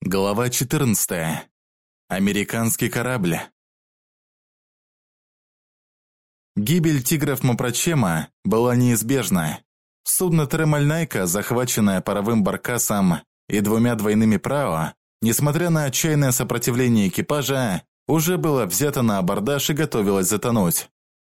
Глава 14. Американский корабль. Гибель тигров Мапрачема была неизбежна. Судно Тремаль-Найка, захваченное паровым баркасом и двумя двойными прао, несмотря на отчаянное сопротивление экипажа, уже было взято на абордаж и готовилось затонуть.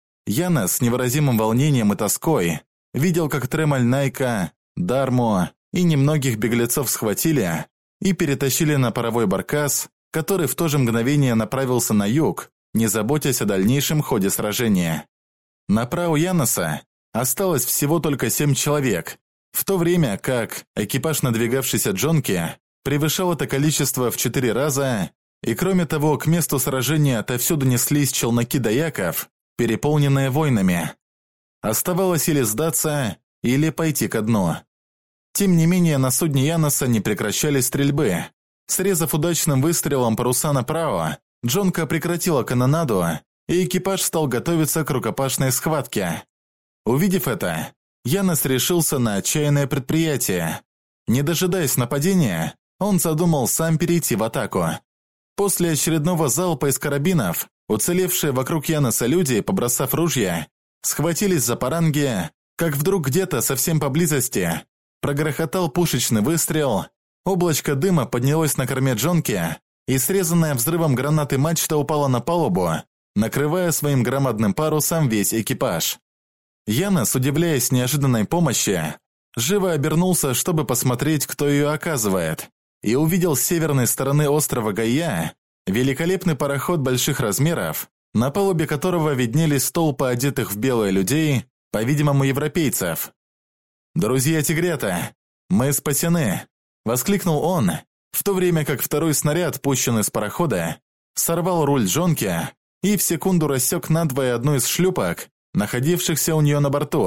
Яна с невыразимым волнением и тоской видел, как Тремаль-Найка, Дарму и немногих беглецов схватили и перетащили на паровой баркас, который в то же мгновение направился на юг, не заботясь о дальнейшем ходе сражения. На прау Яноса осталось всего только 7 человек, в то время как экипаж надвигавшейся джонки превышал это количество в 4 раза, и кроме того, к месту сражения отовсюду неслись челноки даяков, переполненные воинами. Оставалось или сдаться, или пойти ко дну. Тем не менее, на судне Яноса не прекращались стрельбы. Срезав удачным выстрелом паруса направо, джонка прекратила канонаду, и экипаж стал готовиться к рукопашной схватке. Увидев это, Янос решился на отчаянное предприятие. Не дожидаясь нападения, он задумал сам перейти в атаку. После очередного залпа из карабинов, уцелевшие вокруг Яноса люди, побросав ружья, схватились за паранги, как вдруг где-то совсем поблизости прогрохотал пушечный выстрел, облачко дыма поднялось на корме джонки, и срезанная взрывом гранаты мачта упала на палубу, накрывая своим громадным парусом весь экипаж. Янос, удивляясь неожиданной помощи, живо обернулся, чтобы посмотреть, кто ее оказывает, и увидел с северной стороны острова Гайя великолепный пароход больших размеров, на палубе которого виднелись толпы одетых в белое людей, по-видимому, европейцев. «Друзья тигрята, мы спасены!» – воскликнул он, в то время как второй снаряд, пущенный с парохода, сорвал руль джонки и в секунду рассек надвое одну из шлюпок, находившихся у нее на борту.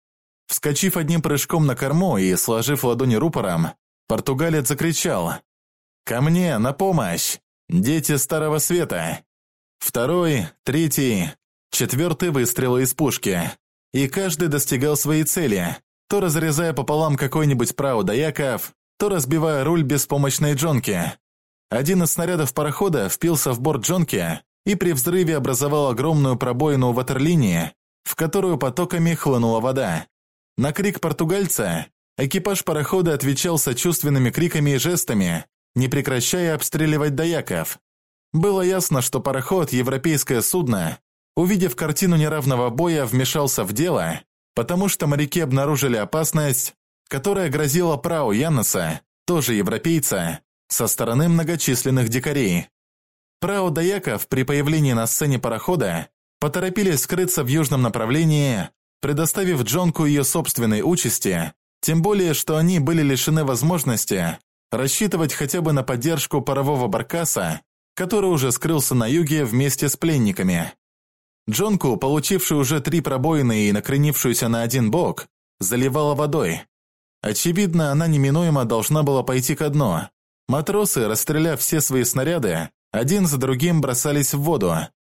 Вскочив одним прыжком на корму и сложив ладони рупором, португалец закричал: «Ко мне, на помощь! Дети Старого Света!» Второй, третий, четвертый выстрелы из пушки, и каждый достигал своей цели, то разрезая пополам какой-нибудь прау даяков, то разбивая руль беспомощной джонки. Один из снарядов парохода впился в борт джонки и при взрыве образовал огромную пробоину у ватерлинии, в которую потоками хлынула вода. На крик португальца экипаж парохода отвечал сочувственными криками и жестами, не прекращая обстреливать даяков. Было ясно, что пароход, европейское судно, увидев картину неравного боя, вмешался в дело, потому что моряки обнаружили опасность, которая грозила прау Яноса, тоже европейца, со стороны многочисленных дикарей. Прау даяков при появлении на сцене парохода поторопились скрыться в южном направлении, предоставив джонку ее собственной участи, тем более, что они были лишены возможности рассчитывать хотя бы на поддержку парового баркаса, который уже скрылся на юге вместе с пленниками. Джонку, получившую уже 3 пробоины и накренившуюся на один бок, заливала водой. Очевидно, она неминуемо должна была пойти ко дну. Матросы, расстреляв все свои снаряды, один за другим бросались в воду.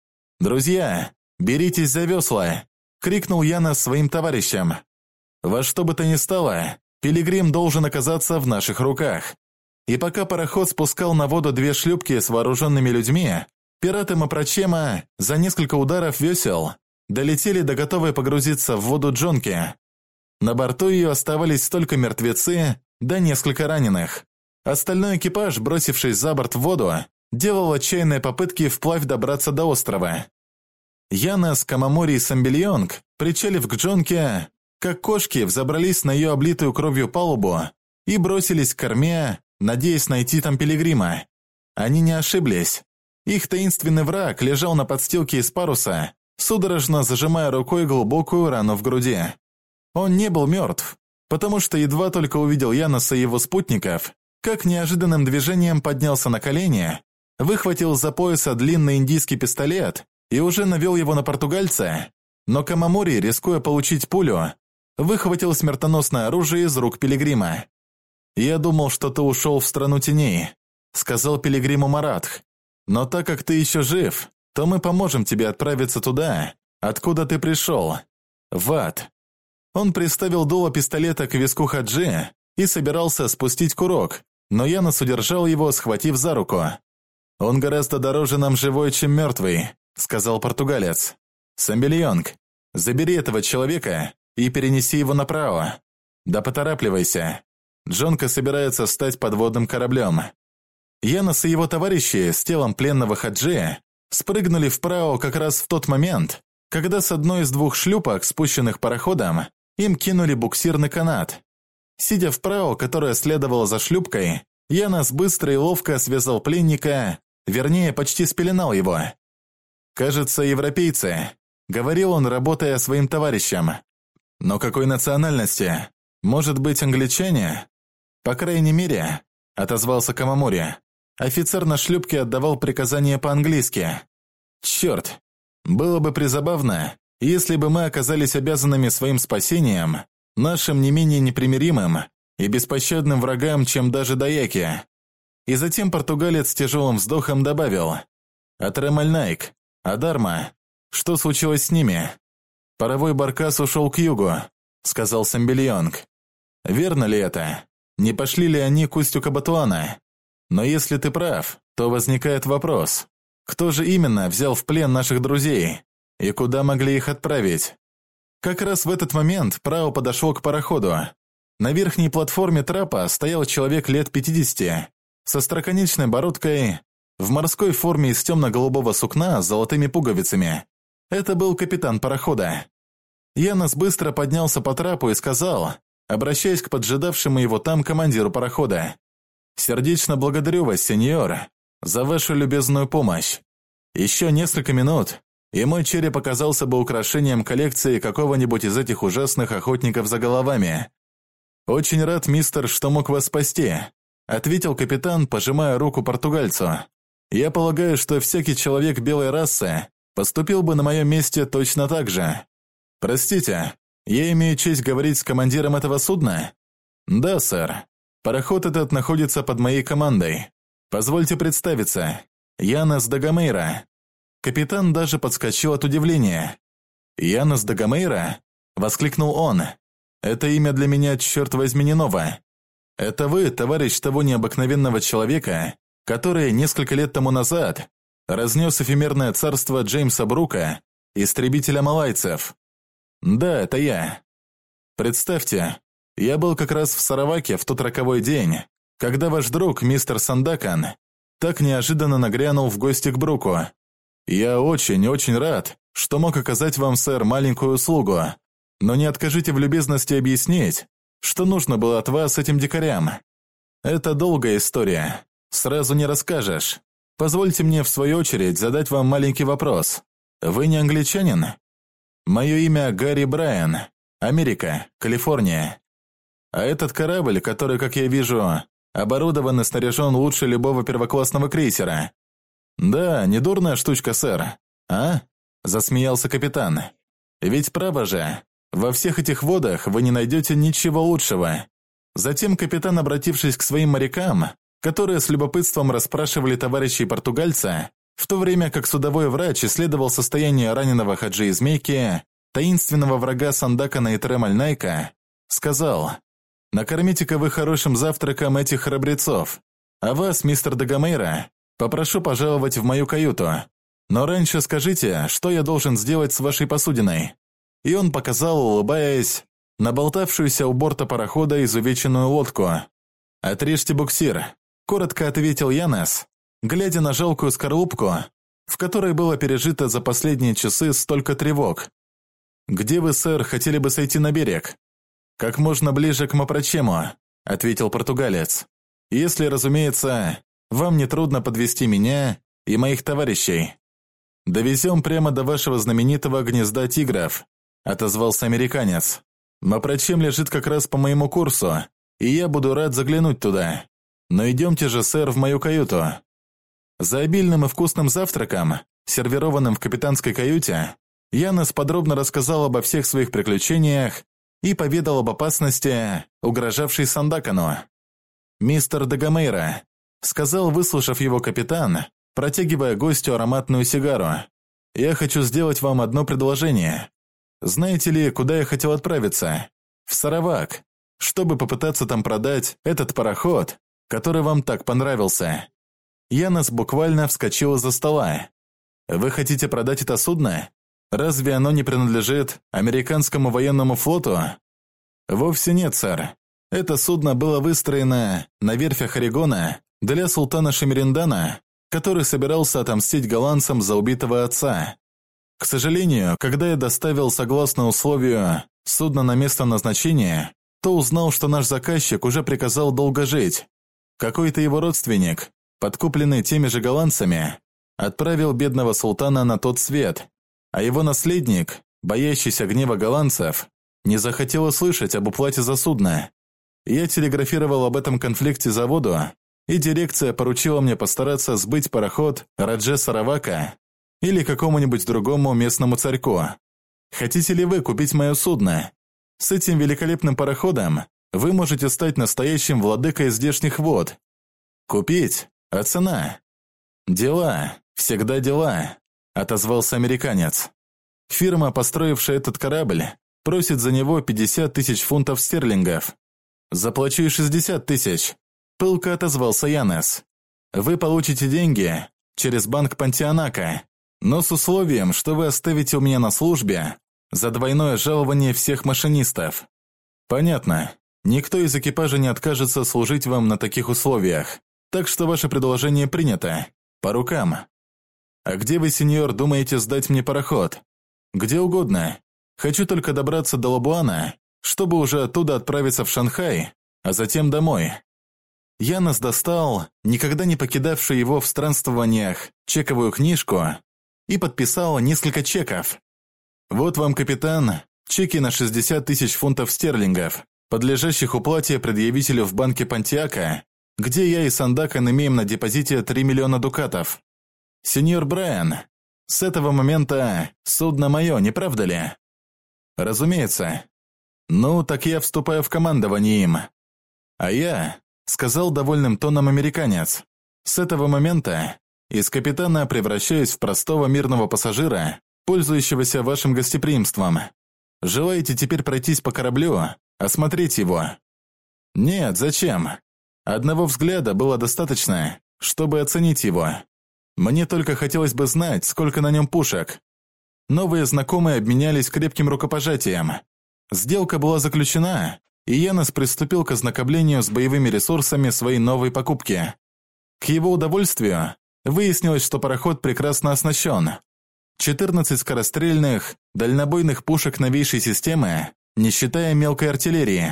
«Друзья, беритесь за весла!» – крикнул Янос своим товарищам. «Во что бы то ни стало, пилигрим должен оказаться в наших руках». И пока пароход спускал на воду 2 шлюпки с вооруженными людьми, пираты Мапрачема за несколько ударов весел долетели до готовой погрузиться в воду джонки. На борту ее оставались только мертвецы, да несколько раненых. Остальной экипаж, бросившись за борт в воду, делал отчаянные попытки вплавь добраться до острова. Янос, Камамори и Самбельонг, причалив к джонке, как кошки, взобрались на ее облитую кровью палубу и бросились к корме, надеясь найти там пилигрима. Они не ошиблись. Их таинственный враг лежал на подстилке из паруса, судорожно зажимая рукой глубокую рану в груди. Он не был мертв, потому что едва только увидел Яноса и его спутников, как неожиданным движением поднялся на колени, выхватил из-за пояса длинный индийский пистолет и уже навел его на португальца, но Камамори, рискуя получить пулю, выхватил смертоносное оружие из рук пилигрима. «Я думал, что ты ушел в страну теней», — сказал пилигриму Маратх. «Но так как ты еще жив, то мы поможем тебе отправиться туда, откуда ты пришел, в ад». Он приставил дуло пистолета к виску Хаджи и собирался спустить курок, но Янос удержал его, схватив за руку. «Он гораздо дороже нам живой, чем мертвый», — сказал португалец. «Самбельонг, забери этого человека и перенеси его направо. Да поторапливайся. Джонка собирается стать подводным кораблем». Янос и его товарищи с телом пленного Хаджи спрыгнули вправо как раз в тот момент, когда с одной из двух шлюпок, спущенных пароходом, им кинули буксирный канат. Сидя вправо, которая следовала за шлюпкой, Янос быстро и ловко связал пленника, вернее, почти спеленал его. «Кажется, европейцы», — говорил он, работая своим товарищем. «Но какой национальности? Может быть, англичане?» «По крайней мере», — отозвался Камамори. Офицер на шлюпке отдавал приказания по-английски. «Черт! Было бы призабавно, если бы мы оказались обязанными своим спасением, нашим не менее непримиримым и беспощадным врагам, чем даже даяки». И затем португалец с тяжелым вздохом добавил: «А Тремальнайк, а Дарма, что случилось с ними?» «Паровой баркас ушел к югу», — сказал Самбельонг. «Верно ли это? Не пошли ли они к устью Кабатуана? Но если ты прав, то возникает вопрос, кто же именно взял в плен наших друзей и куда могли их отправить?» Как раз в этот момент Прао подошел к пароходу. На верхней платформе трапа стоял человек лет 50, со остроконечной бородкой, в морской форме из темно-голубого сукна с золотыми пуговицами. Это был капитан парохода. Янос быстро поднялся по трапу и сказал, обращаясь к поджидавшему его там командиру парохода: «Сердечно благодарю вас, сеньор, за вашу любезную помощь. Еще несколько минут, и мой череп оказался бы украшением коллекции какого-нибудь из этих ужасных охотников за головами». «Очень рад, мистер, что мог вас спасти», — ответил капитан, пожимая руку португальцу. «Я полагаю, что всякий человек белой расы поступил бы на моем месте точно так же. Простите, я имею честь говорить с командиром этого судна?» «Да, сэр. Пароход этот находится под моей командой. Позвольте представиться. Янос да Гамейра». Капитан даже подскочил от удивления. «Янос да Гамейра?» — воскликнул он. «Это имя для меня, черт возьми, не ново. Это вы, товарищ того необыкновенного человека, который несколько лет тому назад разнес эфемерное царство Джеймса Брука, истребителя малайцев?» «Да, это я. Представьте, я был как раз в Сараваке в тот роковой день, когда ваш друг, мистер Сандакан, так неожиданно нагрянул в гости к Бруку. Я очень рад, что мог оказать вам, сэр, маленькую услугу, но не откажите в любезности объяснить, что нужно было от вас этим дикарям. Это долгая история, сразу не расскажешь. Позвольте мне, в свою очередь, задать вам маленький вопрос. Вы не англичанин?» «Мое имя Гарри Брайан, Америка, Калифорния. А этот корабль, который, как я вижу, оборудован и снаряжен лучше любого первоклассного крейсера». «Да, недурная штучка, сэр. А?» – засмеялся капитан. «Ведь право же, во всех этих водах вы не найдете ничего лучшего». Затем капитан, обратившись к своим морякам, которые с любопытством расспрашивали товарищей португальца, в то время как судовой врач исследовал состояние раненого Хаджи и Змейки, таинственного врага Сандакана и Тремальнайка, сказал: «Накормите-ка вы хорошим завтраком этих храбрецов, а вас, мистер Дагомейра, попрошу пожаловать в мою каюту. Но раньше скажите, что я должен сделать с вашей посудиной». И он показал, улыбаясь, на болтавшуюся у борта парохода изувеченную лодку. «Отрежьте буксир», — коротко ответил Янос, глядя на жалкую скорлупку, в которой было пережито за последние часы столько тревог. «Где вы, сэр, хотели бы сойти на берег?» «Как можно ближе к Мапрачему», — ответил португалец. «Если, разумеется, вам не трудно подвести меня и моих товарищей». «Довезем прямо до вашего знаменитого гнезда тигров», — отозвался американец. «Мапрачем лежит как раз по моему курсу, и я буду рад заглянуть туда. Но идемте же, сэр, в мою каюту». За обильным и вкусным завтраком, сервированным в капитанской каюте, Янос подробно рассказал обо всех своих приключениях и поведал об опасности, угрожавшей Сандакану. «Мистер Дагомейра», — сказал, выслушав его капитан, протягивая гостю ароматную сигару, «я хочу сделать вам одно предложение. Знаете ли, куда я хотел отправиться? В Саравак, чтобы попытаться там продать этот пароход который вам так понравился». Янос буквально вскочил из-за стола. «Вы хотите продать это судно? Разве оно не принадлежит американскому военному флоту?» «Вовсе нет, сэр. Это судно было выстроено на верфях Орегона для султана Шимерендана, который собирался отомстить голландцам за убитого отца. К сожалению, когда я доставил, согласно условию, судно на место назначения, то узнал, что наш заказчик уже приказал долго жить. Какой-то его родственник, подкупленный теми же голландцами, отправил бедного султана на тот свет, а его наследник, боящийся гнева голландцев, не захотел услышать об уплате за судно. Я телеграфировал об этом конфликте заводу, и дирекция поручила мне постараться сбыть пароход Радже Саравака или какому-нибудь другому местному царьку. Хотите ли вы купить мое судно? С этим великолепным пароходом вы можете стать настоящим владыкой здешних вод. Купить? А цена? Дела, всегда дела, отозвался американец. Фирма, построившая этот корабль, просит за него 50 тысяч фунтов стерлингов. Заплачу и 60 тысяч. Пылко отозвался Янос. Вы получите деньги через банк Пантианака, но с условием, что вы оставите у меня на службе за двойное жалование всех машинистов. Понятно. Никто из экипажа не откажется служить вам на таких условиях, так что ваше предложение принято. По рукам. А где вы, сеньор, думаете сдать мне пароход? Где угодно. Хочу только добраться до Лабуана, чтобы уже оттуда отправиться в Шанхай, а затем домой. Янос достал, никогда не покидавший его в странствованиях, чековую книжку и подписал несколько чеков. Вот вам, капитан, чеки на 60 тысяч фунтов стерлингов, подлежащих уплате предъявителю в банке Пантиака, где я и Сандакан имеем на депозите 3 миллиона дукатов. Сеньор Брайан, с этого момента судно мое, не правда ли? Разумеется. Ну, так я вступаю в командование им. А я, сказал довольным тоном американец, с этого момента из капитана превращаюсь в простого мирного пассажира, пользующегося вашим гостеприимством. Желаете теперь пройтись по кораблю, осмотреть его? Нет, зачем? Одного взгляда было достаточно, чтобы оценить его. Мне только хотелось бы знать, сколько на нем пушек. Новые знакомые обменялись крепким рукопожатием. Сделка была заключена, и Янос приступил к ознакомлению с боевыми ресурсами своей новой покупки. К его удовольствию выяснилось, что пароход прекрасно оснащен. 14 скорострельных, дальнобойных пушек новейшей системы, не считая мелкой артиллерии.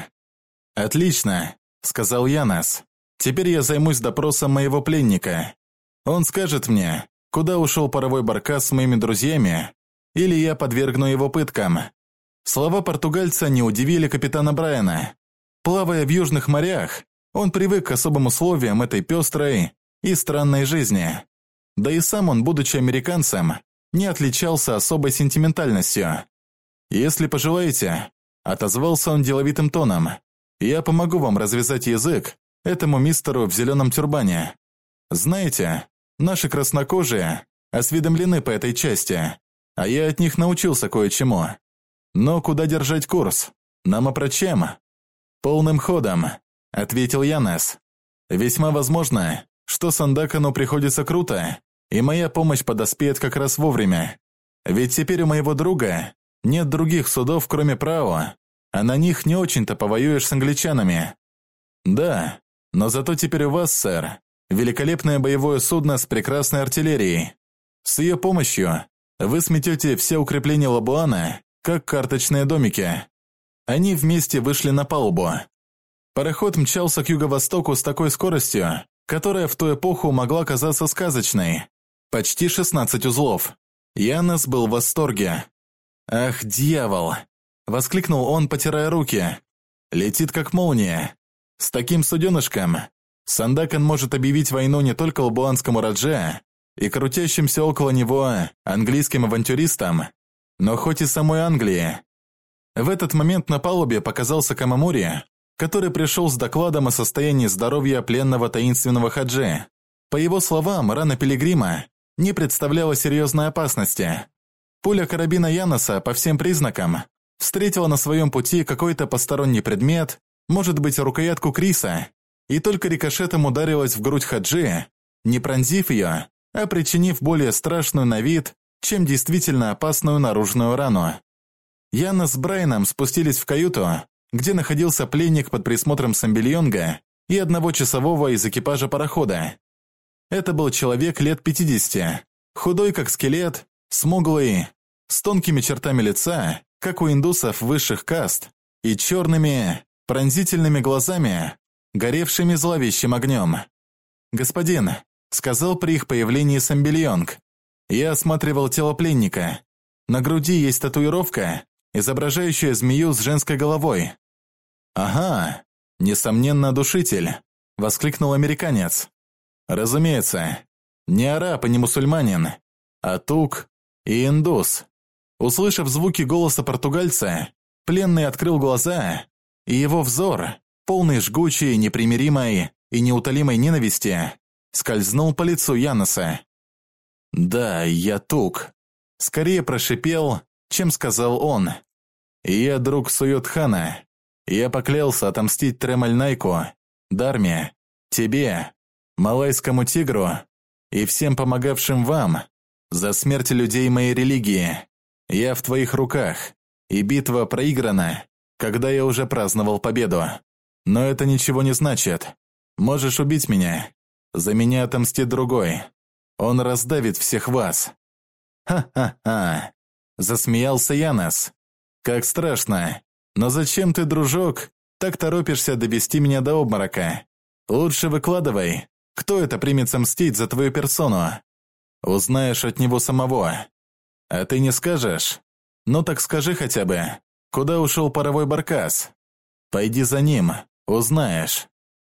«Отлично», — сказал Янос. «Теперь я займусь допросом моего пленника. Он скажет мне, куда ушел паровой баркас с моими друзьями, или я подвергну его пыткам». Слова португальца не удивили капитана Брайана. Плавая в южных морях, он привык к особым условиям этой пестрой и странной жизни. Да и сам он, будучи американцем, не отличался особой сентиментальностью. «Если пожелаете», — отозвался он деловитым тоном, «я помогу вам развязать язык этому мистеру в зеленом тюрбане. Знаете, наши краснокожие осведомлены по этой части, а я от них научился кое-чему. Но куда держать курс? На Мопрочем?» «Полным ходом», — ответил Янос. «Весьма возможно, что Сандакану приходится круто, и моя помощь подоспеет как раз вовремя. Ведь теперь у моего друга нет других судов, кроме Прао, а на них не очень-то повоюешь с англичанами. Да, но зато теперь у вас, сэр, великолепное боевое судно с прекрасной артиллерией. С ее помощью вы сметете все укрепления Лабуана, как карточные домики». Они вместе вышли на палубу. Пароход мчался к юго-востоку с такой скоростью, которая в ту эпоху могла казаться сказочной. Почти 16 узлов. Янос был в восторге. «Ах, дьявол!» – воскликнул он, потирая руки. «Летит как молния. С таким суденышком Сандакан может объявить войну не только лабуанскому Радже и крутящимся около него английским авантюристам, но хоть и самой Англии». В этот момент на палубе показался Камамури, который пришел с докладом о состоянии здоровья пленного таинственного хаджи. По его словам, рана пилигрима не представляла серьезной опасности. Пуля карабина Яноса, по всем признакам, встретила на своем пути какой-то посторонний предмет, может быть, рукоятку Криса, и только рикошетом ударилась в грудь Хаджи, не пронзив ее, а причинив более страшную на вид, чем действительно опасную наружную рану. Яна с Брайаном спустились в каюту, где находился пленник под присмотром Самбельонга и одного часового из экипажа парохода. Это был человек лет 50, худой как скелет, смуглый, с тонкими чертами лица, как у индусов высших каст, и черными, пронзительными глазами, горевшими зловещим огнем. «Господин», — сказал при их появлении Самбельонг, — «я осматривал тело пленника. На груди есть татуировка, изображающая змею с женской головой». «Ага, несомненно, душитель», — воскликнул американец. «Разумеется, не араб и не мусульманин, а тук и индус». Услышав звуки голоса португальца, пленный открыл глаза, и его взор, полный жгучей, непримиримой и неутолимой ненависти, скользнул по лицу Яноса. «Да, я тук», — скорее прошипел, чем сказал он. «Я друг Суйотхана. Я поклялся отомстить Тремальнайку, Дарме, тебе, Малайскому тигру и всем помогавшим вам за смерть людей моей религии. Я в твоих руках, и битва проиграна, когда я уже праздновал победу. Но это ничего не значит. Можешь убить меня. За меня отомстит другой. Он раздавит всех вас». «Ха-ха-ха!» – засмеялся Янос. «Как страшно! Но зачем ты, дружок, так торопишься довести меня до обморока? Лучше выкладывай, кто это примется мстить за твою персону? Узнаешь от него самого. А ты не скажешь? Ну так скажи хотя бы, куда ушел паровой баркас? Пойди за ним, узнаешь».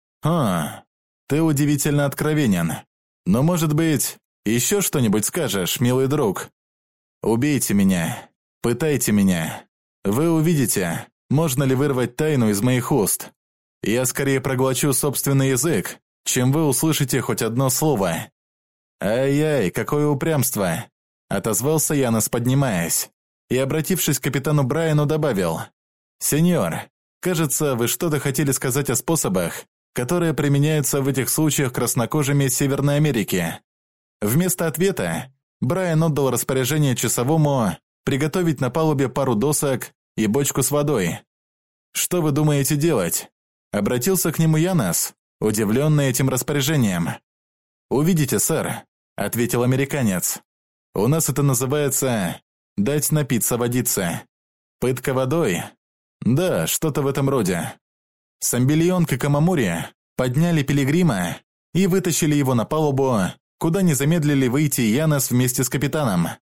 Ты удивительно откровенен. Но, может быть, еще что-нибудь скажешь, милый друг? Убейте меня, пытайте меня. Вы увидите, можно ли вырвать тайну из моих уст. Я скорее проглочу собственный язык, чем вы услышите хоть одно слово». «Ай-яй, какое упрямство!» – отозвался Янос, поднимаясь, и, обратившись к капитану Брайану, добавил: «Сеньор, кажется, вы что-то хотели сказать о способах, которые применяются в этих случаях краснокожими Северной Америки». Вместо ответа Брайан отдал распоряжение часовому приготовить на палубе пару досок и бочку с водой. «Что вы думаете делать?» – обратился к нему Янос, удивленный этим распоряжением. «Увидите, сэр», – ответил американец. «У нас это называется «дать напиться водицы». Пытка водой? Да, что-то в этом роде». Самбельонг и Камамури подняли пилигрима и вытащили его на палубу, куда не замедлили выйти Янос вместе с капитаном.